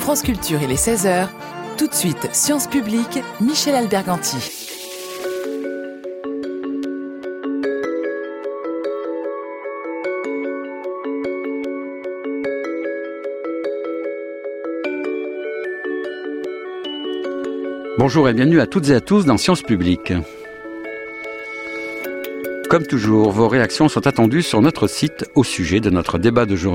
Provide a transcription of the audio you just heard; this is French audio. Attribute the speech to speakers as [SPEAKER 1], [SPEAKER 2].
[SPEAKER 1] France Culture, il est 16h. Tout de suite, Sciences Publiques, Michel Alberganti.
[SPEAKER 2] Bonjour et bienvenue à toutes et à tous dans Sciences Publiques. Comme toujours, vos réactions sont attendues sur notre site au sujet de notre débat d'aujourd'hui.